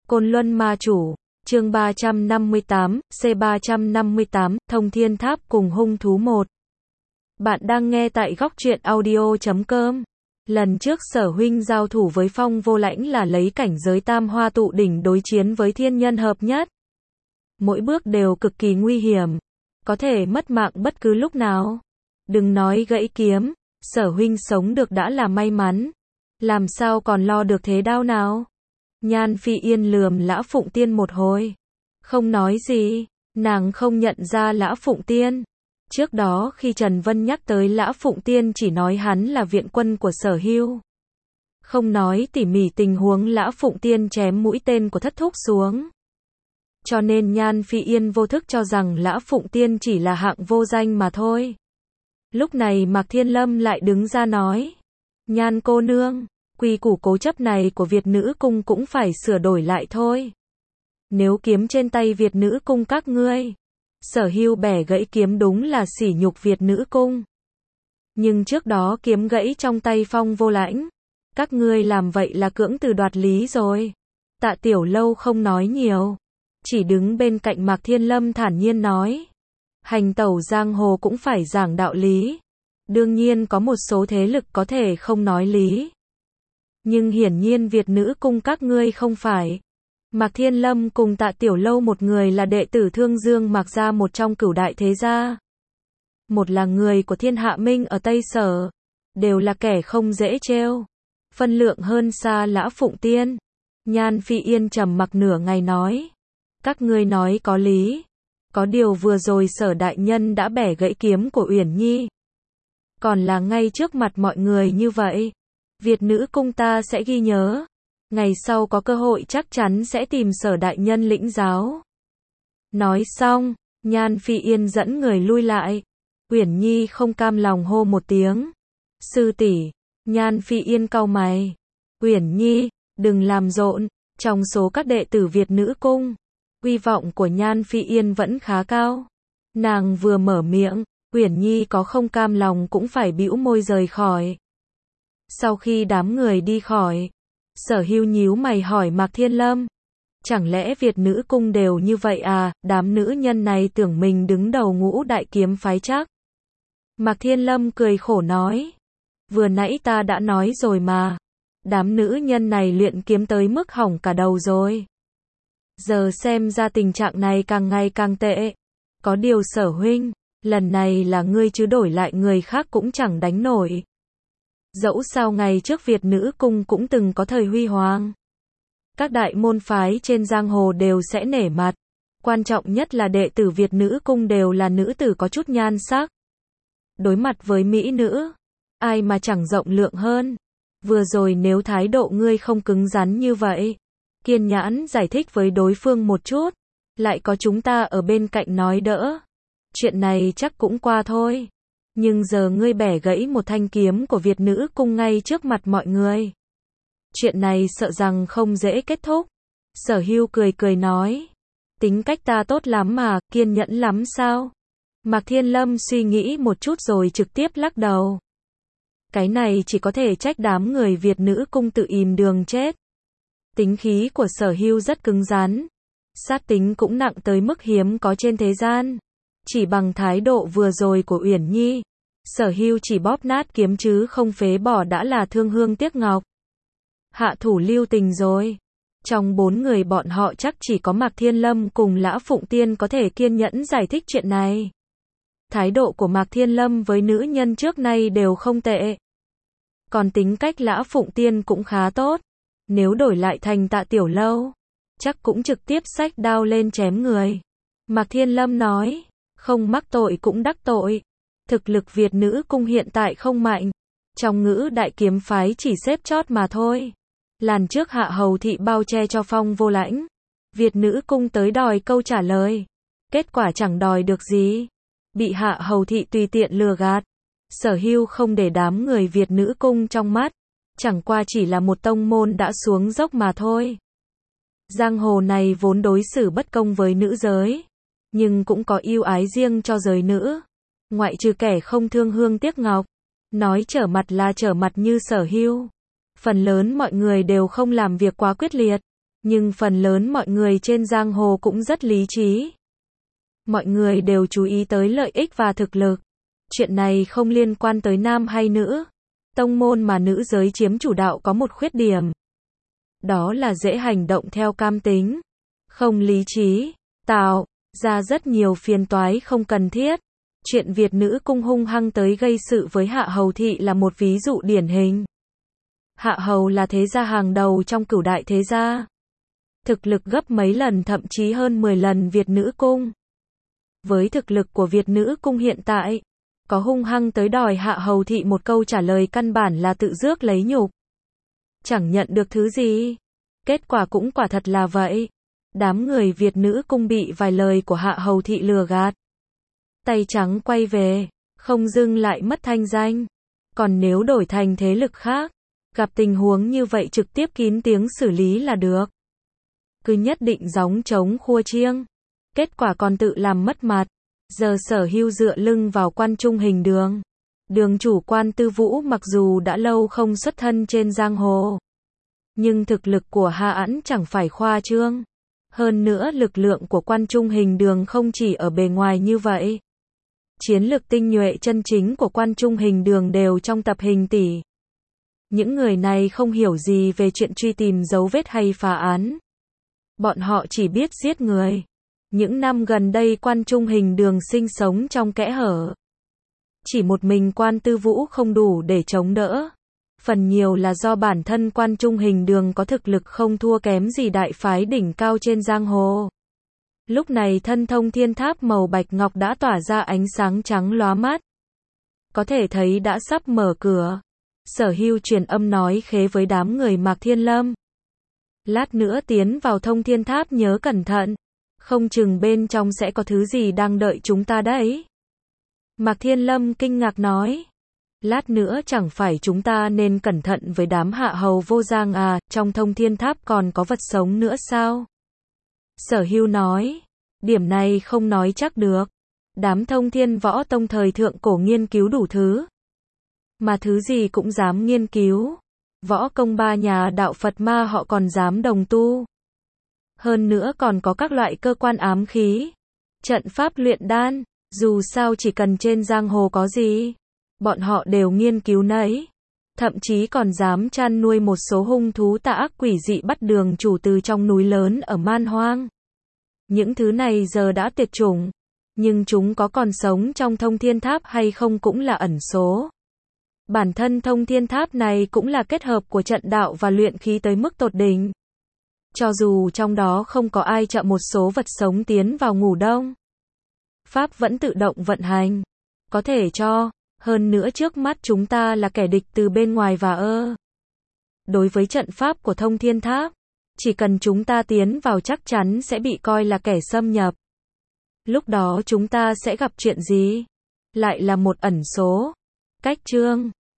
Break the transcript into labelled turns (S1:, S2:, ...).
S1: Côn Luân Ma Chủ, chương 358, C358, Thông Thiên Tháp cùng hung thú 1. Bạn đang nghe tại góc truyện audio.com. Lần trước Sở huynh giao thủ với Phong Vô Lãnh là lấy cảnh giới Tam Hoa Tụ Đỉnh đối chiến với thiên nhân hợp nhất. Mỗi bước đều cực kỳ nguy hiểm, có thể mất mạng bất cứ lúc nào. Đừng nói gãy kiếm, Sở huynh sống được đã là may mắn, làm sao còn lo được thế đau nào. Nhan Phi Yên lườm Lã Phụng Tiên một hồi, không nói gì, nàng không nhận ra Lã Phụng Tiên. Trước đó khi Trần Vân nhắc tới Lã Phụng Tiên chỉ nói hắn là viện quân của Sở Hưu, không nói tỉ mỉ tình huống Lã Phụng Tiên chém mũi tên của Thất Thúc xuống. Cho nên Nhan Phi Yên vô thức cho rằng Lã Phụng Tiên chỉ là hạng vô danh mà thôi. Lúc này Mạc Thiên Lâm lại đứng ra nói, Nhan cô nương, quy củ cố chấp này của Việt Nữ Cung cũng phải sửa đổi lại thôi. Nếu kiếm trên tay Việt Nữ Cung các ngươi, Sở Hưu bẻ gãy kiếm đúng là sỉ nhục Việt Nữ Cung. Nhưng trước đó kiếm gãy trong tay Phong Vô Lãnh, các ngươi làm vậy là cưỡng từ đoạt lý rồi. Tạ Tiểu Lâu không nói nhiều, chỉ đứng bên cạnh Mạc Thiên Lâm thản nhiên nói, hành tẩu giang hồ cũng phải giảng đạo lý. Đương nhiên có một số thế lực có thể không nói lý, nhưng hiển nhiên Việt Nữ Cung các ngươi không phải. Mạc Thiên Lâm cùng Tạ Tiểu Lâu một người là đệ tử Thương Dương Mạc gia một trong cửu đại thế gia, một là người của Thiên Hạ Minh ở Tây Sở, đều là kẻ không dễ trêu, phân lượng hơn xa Lã Phụng Tiên. Nhan Phi Yên trầm mặc nửa ngày nói, các ngươi nói có lý, có điều vừa rồi Sở đại nhân đã bẻ gãy kiếm của Uyển Nhi, còn là ngay trước mặt mọi người như vậy. Việt Nữ Cung ta sẽ ghi nhớ, ngày sau có cơ hội chắc chắn sẽ tìm Sở đại nhân lĩnh giáo. Nói xong, Nhan Phi Yên dẫn người lui lại. Uyển Nhi không cam lòng hô một tiếng, sư tỷ. Nhan Phi Yên cau mày, Uyển Nhi, đừng làm rộn. Trong số các đệ tử Việt Nữ Cung, uy vọng của Nhan Phi Yên vẫn khá cao. Nàng vừa mở miệng, Uyển Nhi có không cam lòng cũng phải bĩu môi rời khỏi. Sau khi đám người đi khỏi, Sở Hưu nhíu mày hỏi Mạc Thiên Lâm, chẳng lẽ Việt Nữ Cung đều như vậy à? Đám nữ nhân này tưởng mình đứng đầu ngũ đại kiếm phái chắc. Mạc Thiên Lâm cười khổ nói, vừa nãy ta đã nói rồi mà, đám nữ nhân này luyện kiếm tới mức hỏng cả đầu rồi. Giờ xem ra tình trạng này càng ngày càng tệ. Có điều Sở huynh, lần này là ngươi chứ đổi lại người khác cũng chẳng đánh nổi. Dẫu sao ngày trước Việt Nữ Cung cũng từng có thời huy hoàng, các đại môn phái trên giang hồ đều sẽ nể mặt. Quan trọng nhất là đệ tử Việt Nữ Cung đều là nữ tử có chút nhan sắc. Đối mặt với mỹ nữ, ai mà chẳng rộng lượng hơn. Vừa rồi nếu thái độ ngươi không cứng rắn như vậy, kiên nhẫn giải thích với đối phương một chút, lại có chúng ta ở bên cạnh nói đỡ, chuyện này chắc cũng qua thôi. Nhưng giờ ngươi bẻ gãy một thanh kiếm của Việt Nữ Cung ngay trước mặt mọi người, chuyện này sợ rằng không dễ kết thúc. Sở Hưu cười cười nói, tính cách ta tốt lắm mà, kiên nhẫn lắm sao? Mạc Thiên Lâm suy nghĩ một chút rồi trực tiếp lắc đầu. Cái này chỉ có thể trách đám người Việt Nữ Cung tự ìm đường chết. Tính khí của Sở Hưu rất cứng rắn, sát tính cũng nặng tới mức hiếm có trên thế gian. Chỉ bằng thái độ vừa rồi của Uyển Nhi, Sở Hưu chỉ bóp nát kiếm chứ không phế bỏ đã là thương hương tiếc ngọc. Hạ thủ lưu tình rồi. Trong 4 người bọn họ chắc chỉ có Mạc Thiên Lâm cùng Lã Phụng Tiên có thể kiên nhẫn giải thích chuyện này. Thái độ của Mạc Thiên Lâm với nữ nhân trước nay đều không tệ, còn tính cách Lã Phụng Tiên cũng khá tốt. Nếu đổi lại thành Tạ Tiểu Lâu, chắc cũng trực tiếp xách đao lên chém người. Mạc Thiên Lâm nói, không mắc tội cũng đắc tội. Thực lực Việt Nữ Cung hiện tại không mạnh, trong ngũ đại kiếm phái chỉ xếp chót mà thôi. Lần trước Hạ Hầu Thị bao che cho Phong Vô Lãnh, Việt Nữ Cung tới đòi câu trả lời, kết quả chẳng đòi được gì, bị Hạ Hầu Thị tùy tiện lừa gạt. Sở Hưu không để đám người Việt Nữ Cung trong mắt, chẳng qua chỉ là một tông môn đã xuống dốc mà thôi. Giang hồ này vốn đối xử bất công với nữ giới, nhưng cũng có ưu ái riêng cho giới nữ, ngoại trừ kẻ không thương hương tiếc ngọc. Nói trở mặt là trở mặt như Sở Hưu, phần lớn mọi người đều không làm việc quá quyết liệt, Nhưng phần lớn mọi người trên giang hồ cũng rất lý trí. Mọi người đều chú ý tới lợi ích và thực lực. Chuyện này không liên quan tới nam hay nữ. Tông môn mà nữ giới chiếm chủ đạo có một khuyết điểm. Đó là dễ hành động theo cam tính. Không lý trí. Tạo ra rất nhiều phiền toái không cần thiết. Chuyện Việt nữ cung hung hăng tới gây sự với Hạ Hầu Thị là một ví dụ điển hình. Hạ Hầu là thế gia hàng đầu trong cửu đại thế gia. Thực lực gấp mấy lần thậm chí hơn 10 lần Việt nữ cung. Với thực lực của Việt nữ cung hiện tại, có hung hăng tới đòi Hạ Hầu Thị một câu trả lời căn bản là tự rước lấy nhục. Chẳng nhận được thứ gì. Kết quả cũng quả thật là vậy. Đám người Việt nữ cung bị vài lời của Hạ Hầu Thị lừa gạt. Tay trắng quay về, không dưng lại mất thanh danh. Còn nếu đổi thành thế lực khác, gặp tình huống như vậy trực tiếp kín tiếng xử lý là được. Cứ nhất định gióng trống khua chiêng. Kết quả còn tự làm mất mặt. Giờ Sở Hưu dựa lưng vào Quan Trung Hình Đường. Đường chủ Quan Tư Vũ mặc dù đã lâu không xuất thân trên giang hồ, nhưng thực lực của Hạ Ẵn chẳng phải khoa trương. Hơn nữa lực lượng của Quan Trung Hình Đường không chỉ ở bề ngoài như vậy. Chiến lược tinh nhuệ chân chính của Quan Trung Hình Đường đều trong tập hình tỷ. Những người này không hiểu gì về chuyện truy tìm dấu vết hay phá án. Bọn họ chỉ biết giết người. Những năm gần đây Quan Trung Hình Đường sinh sống trong kẽ hở. Chỉ một mình Quan Tư Vũ không đủ để chống đỡ. Phần nhiều là do bản thân Quan Trung Hình Đường có thực lực không thua kém gì đại phái đỉnh cao trên giang hồ. Lúc này thân Thông Thiên Tháp màu bạch ngọc đã tỏa ra ánh sáng trắng lóa mắt. Có thể thấy đã sắp mở cửa. Sở Hưu truyền âm nói khế với đám người Mạc Thiên Lâm. Lát nữa tiến vào Thông Thiên Tháp nhớ cẩn thận. Không chừng bên trong sẽ có thứ gì đang đợi chúng ta đấy. Mạc Thiên Lâm kinh ngạc nói. Lát nữa chẳng phải chúng ta nên cẩn thận với đám hạ hầu vô giang à, trong Thông Thiên Tháp còn có vật sống nữa sao? Sở Hưu nói. Điểm này không nói chắc được. Đám Thông Thiên Võ Tông thời thượng cổ nghiên cứu đủ thứ. Mà thứ gì cũng dám nghiên cứu. Võ công ba nhà đạo Phật ma họ còn dám đồng tu. Hơn nữa còn có các loại cơ quan ám khí. Trận pháp luyện đan. Dù sao chỉ cần trên giang hồ có gì, bọn họ đều nghiên cứu nấy. Thậm chí còn dám chăn nuôi một số hung thú tà ác quỷ dị bắt đường chủ từ trong núi lớn ở Man Hoang. Những thứ này giờ đã tuyệt chủng. Nhưng chúng có còn sống trong Thông Thiên Tháp hay không cũng là ẩn số. Bản thân Thông Thiên Tháp này cũng là kết hợp của trận đạo và luyện khí tới mức tột đỉnh. Cho dù trong đó không có ai chậm một số vật sống tiến vào ngủ đông, Pháp vẫn tự động vận hành. Có thể cho, hơn nữa trước mắt chúng ta là kẻ địch từ bên ngoài và đối với trận pháp của Thông Thiên Tháp, chỉ cần chúng ta tiến vào chắc chắn sẽ bị coi là kẻ xâm nhập. Lúc đó chúng ta sẽ gặp chuyện gì? Lại là một ẩn số. Cách chương